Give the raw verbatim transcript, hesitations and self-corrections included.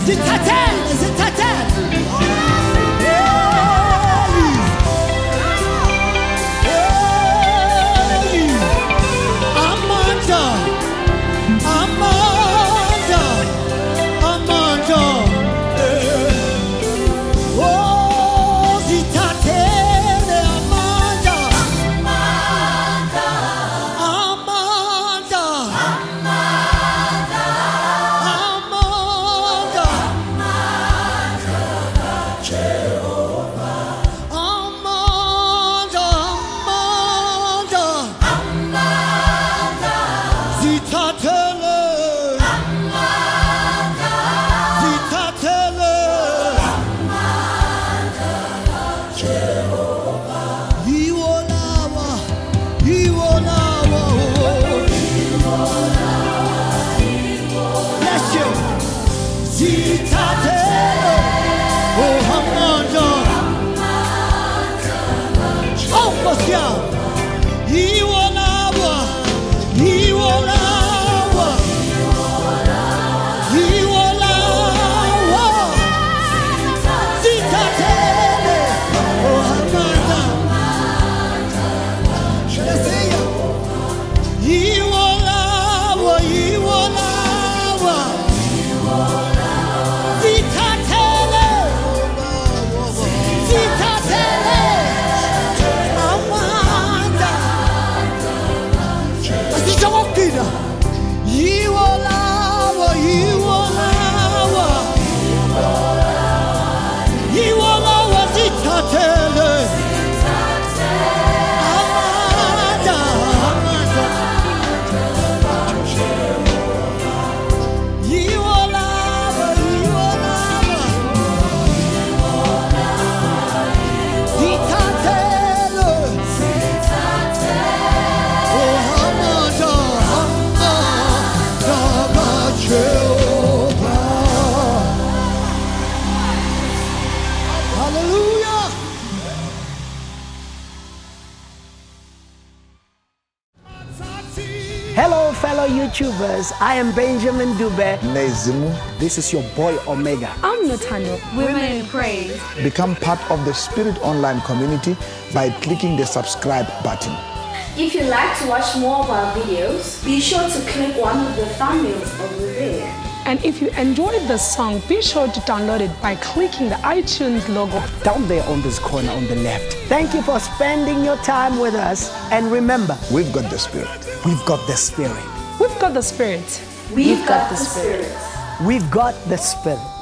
Zitatel, zitatel. Hello, fellow YouTubers. I am Benjamin Dube. Nezimu. This is your boy Omega. I'm Natano. Women in Praise. Become part of the Spirit Online community by clicking the subscribe button. If you'd like to watch more of our videos, be sure to click one of the thumbnails over there. And if you enjoyed the song, be sure to download it by clicking the iTunes logo down there on this corner on the left. Thank you for spending your time with us. And remember, we've got the Spirit. We've got the Spirit. We've got the Spirit. We've got the Spirit. We've got the Spirit.